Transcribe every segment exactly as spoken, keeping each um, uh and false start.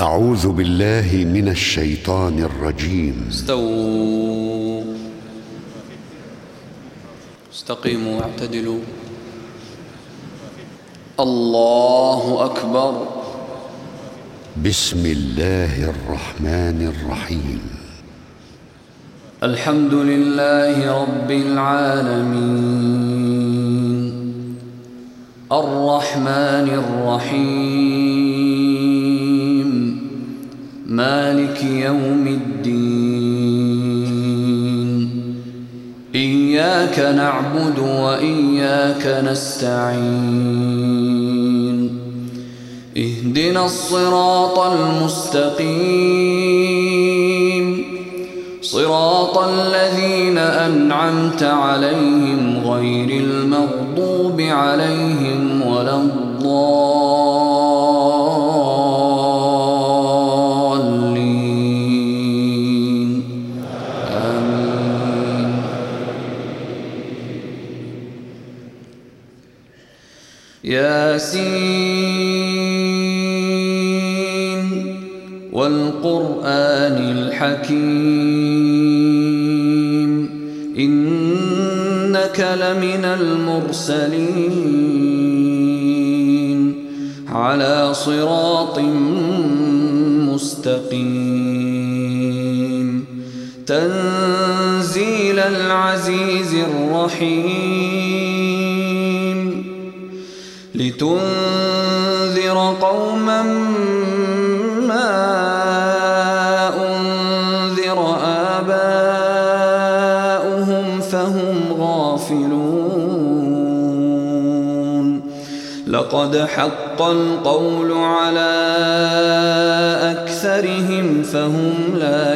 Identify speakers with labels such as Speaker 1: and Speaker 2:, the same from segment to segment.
Speaker 1: أعوذ بالله من الشيطان الرجيم.
Speaker 2: استووا استقيموا واعتدلوا. الله أكبر.
Speaker 1: بسم الله الرحمن الرحيم.
Speaker 2: الحمد لله رب العالمين الرحمن الرحيم مالك يوم الدين. إياك نعبد وإياك نستعين. اهدنا الصراط المستقيم صراط الذين أنعمت عليهم غير المغضوب عليهم ولا الضالين. آمين. ياسين والقرآن الحكيم إنك لمن المرسلين على صراط مستقيم. تنزيل العزيز الرحيم لتنذر قوما ما أنذر آباؤهم فهم غافلون. لقد حق القول على أكثرهم فهم لا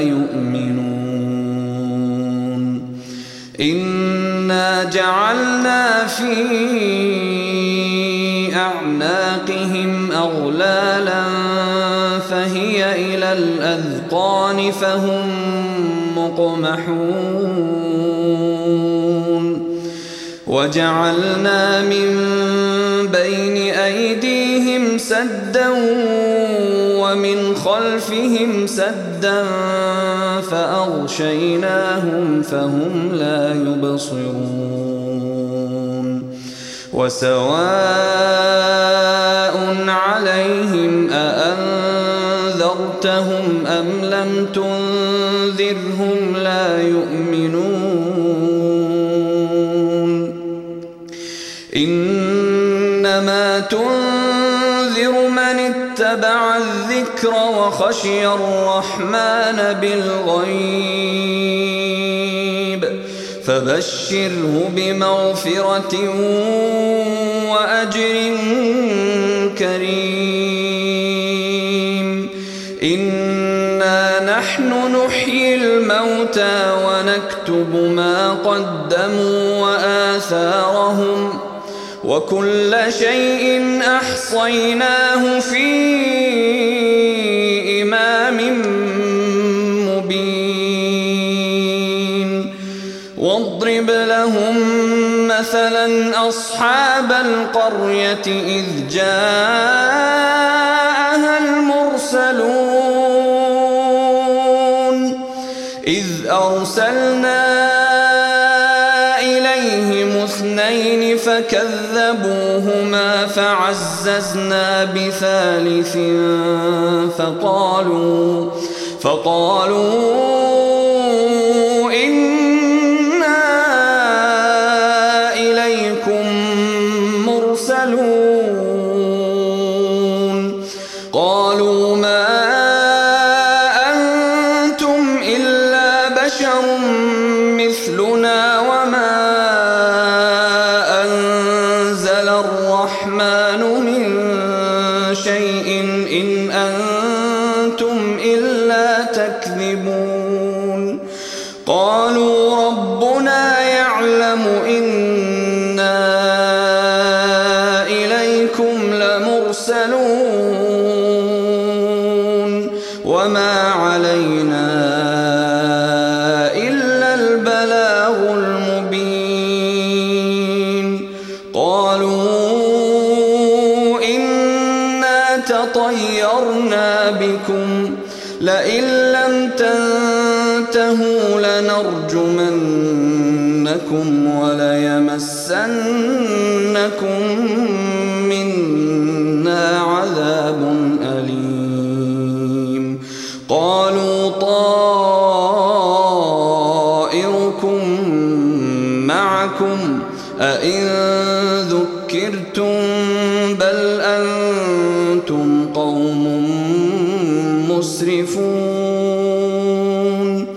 Speaker 2: يؤمنون. إنا جعلنا في أعناقهم أغلالا فهي إلى الأذقان فهم مقمحون. وجعلنا من بين أيديهم سدا ومن خلفهم سدا فأغشيناهم فهم لا يبصرون. وسواء عليهم أأنذرتهم أم لم تنذرهم لا يؤمنون. إنما تنذر من اتبع الذكر وخشي الرحمن بالغيب فبشره بمغفرة وأجر كريم. إنا نحن نحيي الموتى ونكتب ما قدموا وآثارهم وكل شيء أحصيناه في إمام مبين. واضرب لهم مثلا أصحاب القرية إذ جاءها المرسلون إذ أرسلنا إليهم اثنين فكذبوهما فعززنا بثالث فقالوا فقالوا إنا إليكم مرسلون. قالوا ما أنتم إلا بشر مثلنا وما أنزل الرحمن من شيء إن أنتم إلا تكذبون. قالوا ربنا يعلم إنا إليكم لمرسلون وما علينا إلا البلاغ المبين. قالوا إنا تطيرنا بكم عليكم لئن لم تنتهوا لنرجمنكم وليمسنكم منا عذاب أليم. قالوا طائركم معكم أئن ذكرتم بل أنتم قوم مسرفون.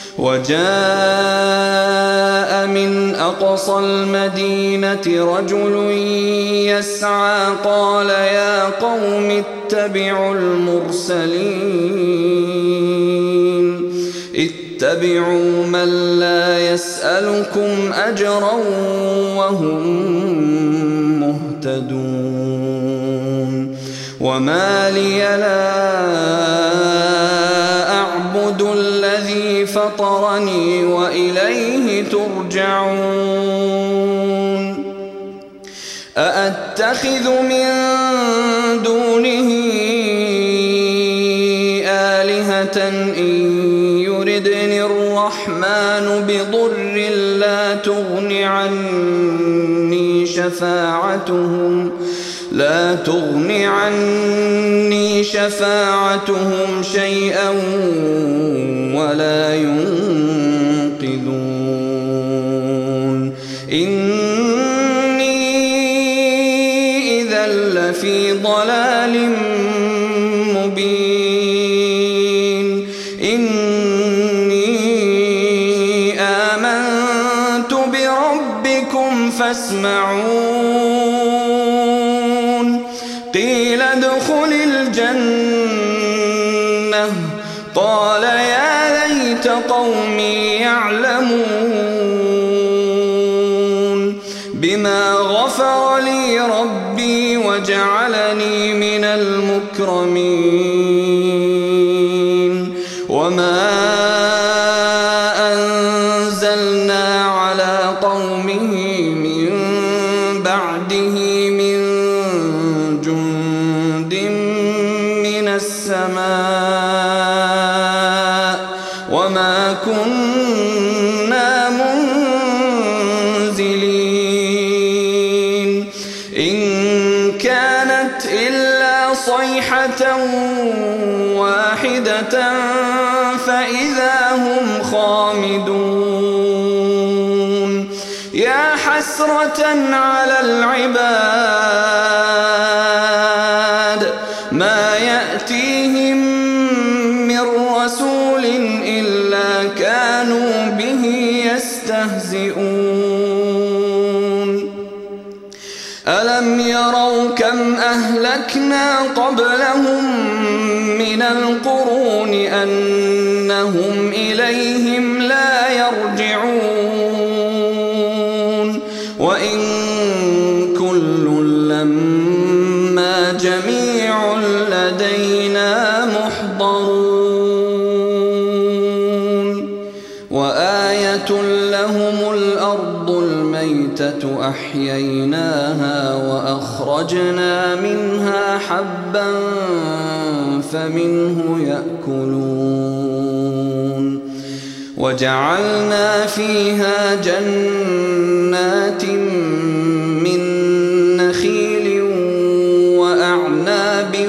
Speaker 2: وجاء من أقصى المدينة رجل يسعى قال يا قوم اتبعوا المرسلين اتبعوا من لا يسألكم أجرا وهم مهتدون. وما لي لا أعبد الذي فطرني وإليه ترجعون. أأتخذ من دونه آلهة إن يردني الرحمن بضر لا تغن عني شفاعتهم لا تغن عني شفاعتهم شيئا ولا ينقذون. إني إذا لفي ضلال مبين. إني آمنت بربكم فاسمعون. قيل ادخل الجنة قال يا ليت قومي يعلمون بما غفر لي ربي وجعلني من المكرمين. وما أنزلنا على قومه من بعده من جند من السماء وما كنا منزلين. إن كانت إلا صيحة واحدة فإذا هم خامدون. يا حسرة على العباد ما يأتيهم من رسول إلا كانوا به يستهزئون. ألم يروا كم أهلكنا قبلهم من القرون أنهم إليهم لا يرجعون. وإن كل لما جميع لدينا محضرون. وآية لهم الأرض الميتة أحييناها وأخرجنا منها حبا فمنه يأكلون. وجعلنا فيها جنات من نخيل وأعناب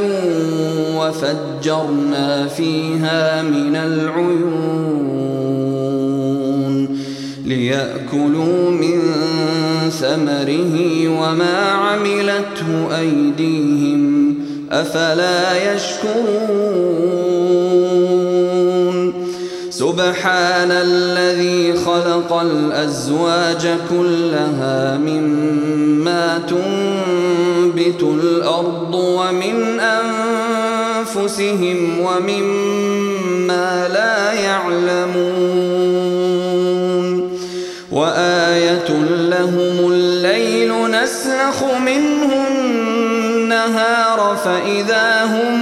Speaker 2: وفجرنا فيها من العيون ليأكلوا من ثمره وما عملته أيديهم أفلا يشكرون. سبحان الذي خلق الأزواج كلها مما تنبت الأرض ومن أنفسهم ومما لا يعلمون. وآية لهم الليل نسلخ منه النهار فإذا هم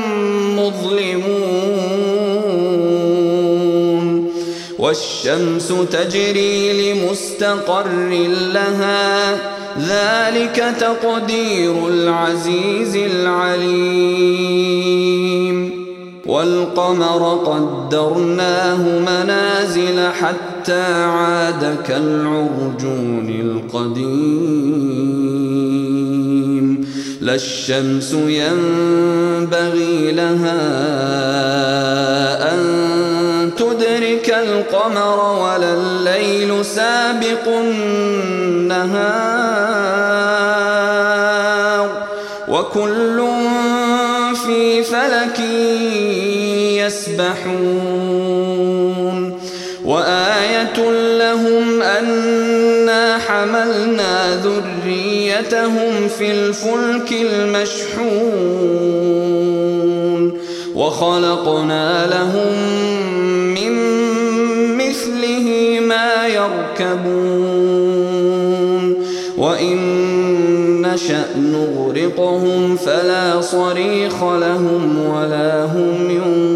Speaker 2: مظلمون. والشمس تجري لمستقر لها ذلك تقدير العزيز العليم. والقمر قدرناه منازل حتى عاد كالعرجون القديم لا الشمس ينبغي لها أن تدرك القمر ولا الليل سابق النهار وكل في فلك يسبحون وآية لهم أنا حملنا ذريتهم في الفلك المشحون وخلقنا لهم من مثله ما يركبون وإن نشأ نغرقهم فلا صريخ لهم ولا هم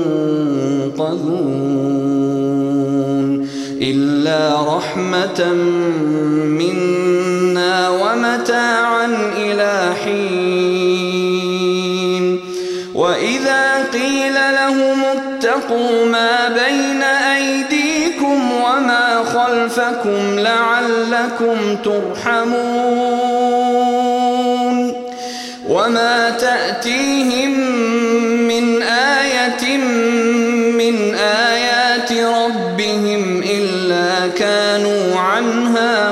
Speaker 2: ينقذون إلا رحمة منا ومتاعا إلى حين وإذا قيل لهم اتقوا ما بين أيديكم وما خلفكم لعلكم ترحمون وما تأتيهم من آية من آيات ربهم إلا كانوا عنها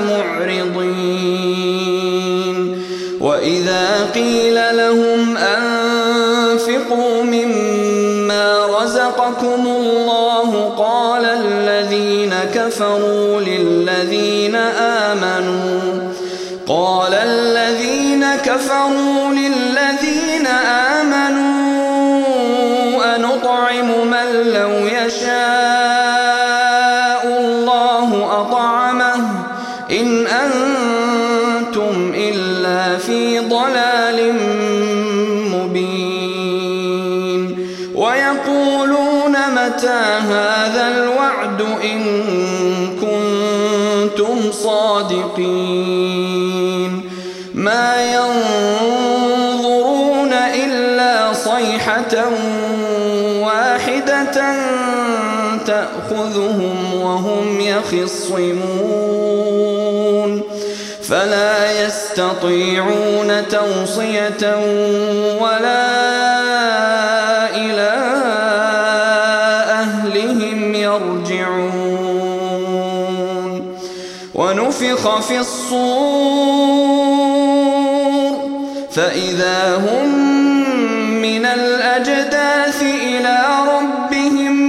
Speaker 2: معرضين وإذا قيل لهم أنفقوا مما رزقكم الله قال الذين كفروا للذين آمنوا قال الذين كفروا للذين آمنوا أنطعم من لو يشاء الله أطعمه إن أنتم إلا في ضلال مبين ويقولون متى هذا الوعد إن كنتم صادقين ما ينظرون إلا صيحة واحدة تأخذهم وهم يخصمون فلا يستطيعون توصية ولا إلى أهلهم يرجعون ونفخ في الصور فإذا هم من الأجداث إلى ربهم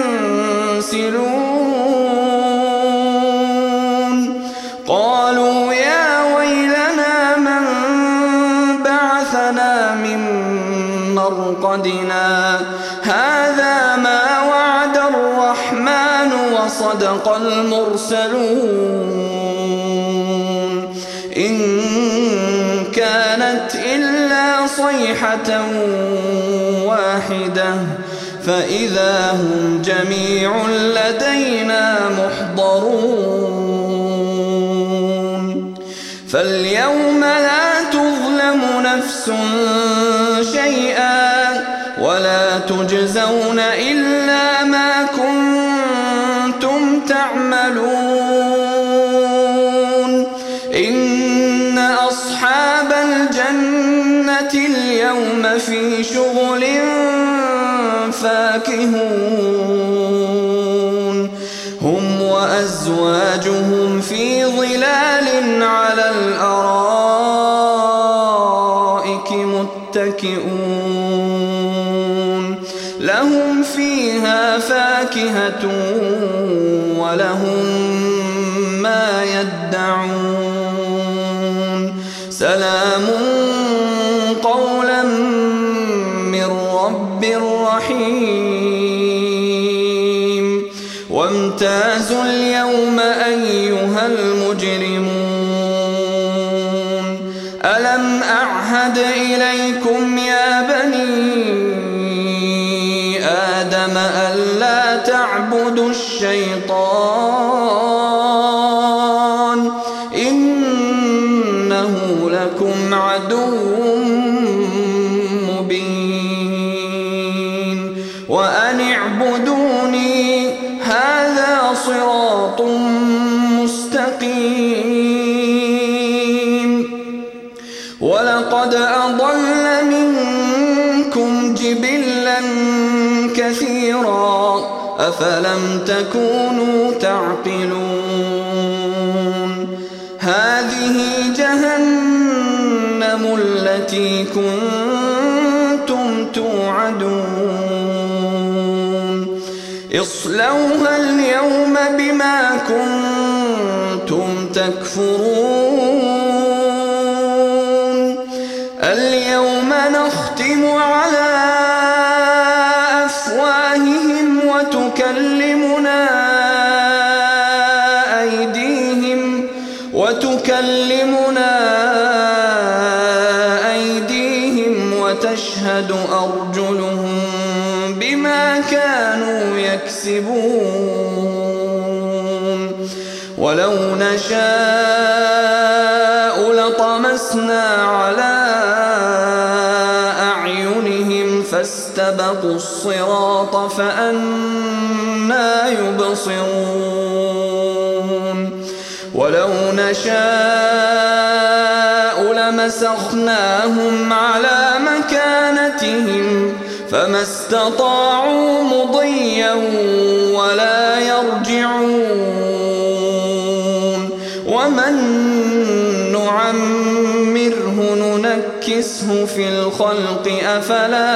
Speaker 2: ينسلون قالوا يا ويلنا من بعثنا من مرقدنا هذا ما وعد الرحمن وصدق المرسلون إن كانت إلا صيحة واحدة فإذا هم جميع لدينا محضرون فاليوم لا تظلم نفس شيئا ولا تجزون إلا ما كنتم تعملون إن أصحاب الجنة اليوم في شغل فاكهون هم وأزواجهم في ظلال على الأرائك متكئون لهم فيها فاكهة ولهم ما يدعون سلام قولا من رب رحيم وامتازوا اليوم أيها المجرمون ألم أعهد إليكم يا بني آدم ألا تعبدوا الشيطان إنه لكم عدو مبين وأن اعبدوني هذا صراط مستقيم. ولقد أضل منكم جبلا كثيرا أفلم تكونوا تعقلون. هذه جهنم التي كنتم توعدون اصلوها اليوم بما كنتم تكفرون. اليوم نختم على أفواههم وتكلمنا أيديهم وتكلمنا أيديهم وتشهد أرجلهم بما كانوا يكسبون. ولو نشاء لطمسنا على أعينهم فاستبقوا الصراط فأنى يبصرون. ولو نشاء لمسخناهم على مكانتهم فما استطاعوا مضيا ولا يرجعون. ومن نعمره ننكسه في الخلق أفلا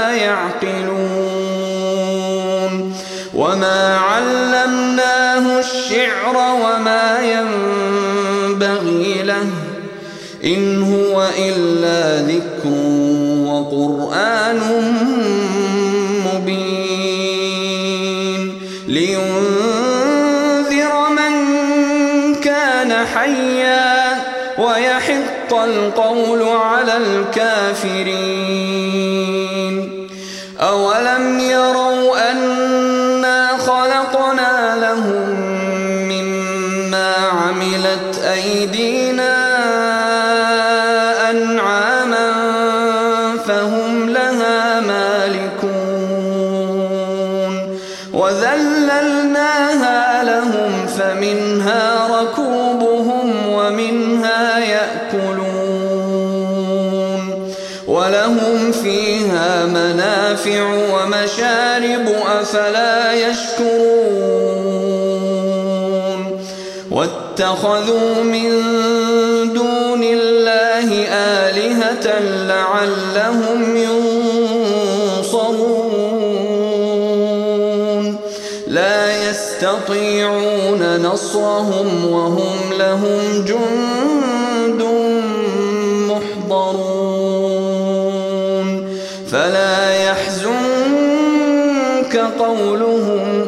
Speaker 2: يعقلون. وما علمناه الشعر وما ينبغي له إن هو إلا ذكر وقرآن مبين لينذر من كان حيا ويحق القول على الكافرين. أولم يروا أنا خلقنا لهم مما عملت أيدينا أنعاما فهم لها مالكون وذللناها لهم فمنها ركوبهم ومنها يأكلون ولهم فيها منافع ومشارب أفلا يشكرون. واتخذوا من دون الله آلهة لعلهم ينصرون لا يستطيعون نصرهم وهم لهم جند محضرون. فلا يحزنك قولهم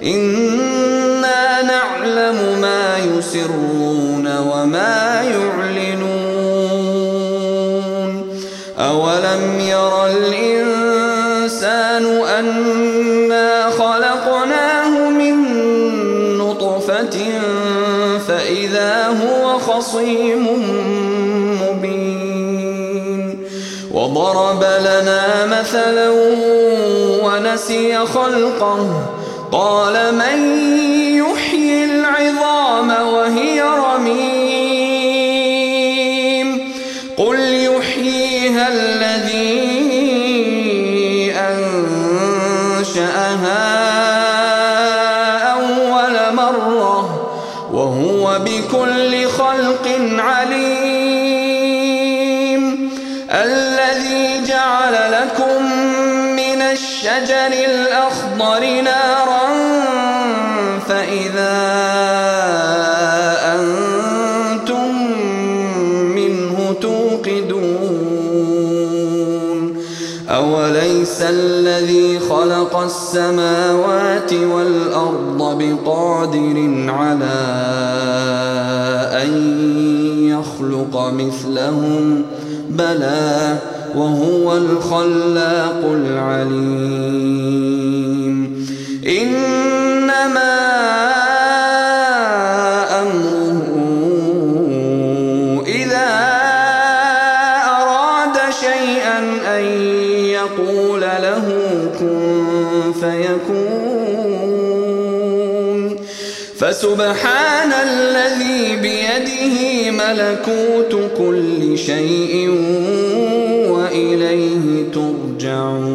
Speaker 2: إنا نعلم ما يسرون وما يعلنون. أولم ير الإنسان أنا خلقناه من نطفة فإذا هو خصيم مبين. وضرب لنا مثلا ونسي خلقه قال من يحيي العظام وهي رميم قل يحييها الذي أنشأها أول مرة وهو بكل خلق عليم. الذي جعل لكم من الشجر الأخضر نارا فإذا أنتم منه توقدون. أوليس الذي خلق السماوات والأرض بقادر على أن يخلق مثلهم بلى وهو الخلاق العليم. إنما أمره إذا أراد شيئا أن يقول له كن فيكون. يكون فسبحان الذي بيده ملكوت كل شيء وإليه ترجعون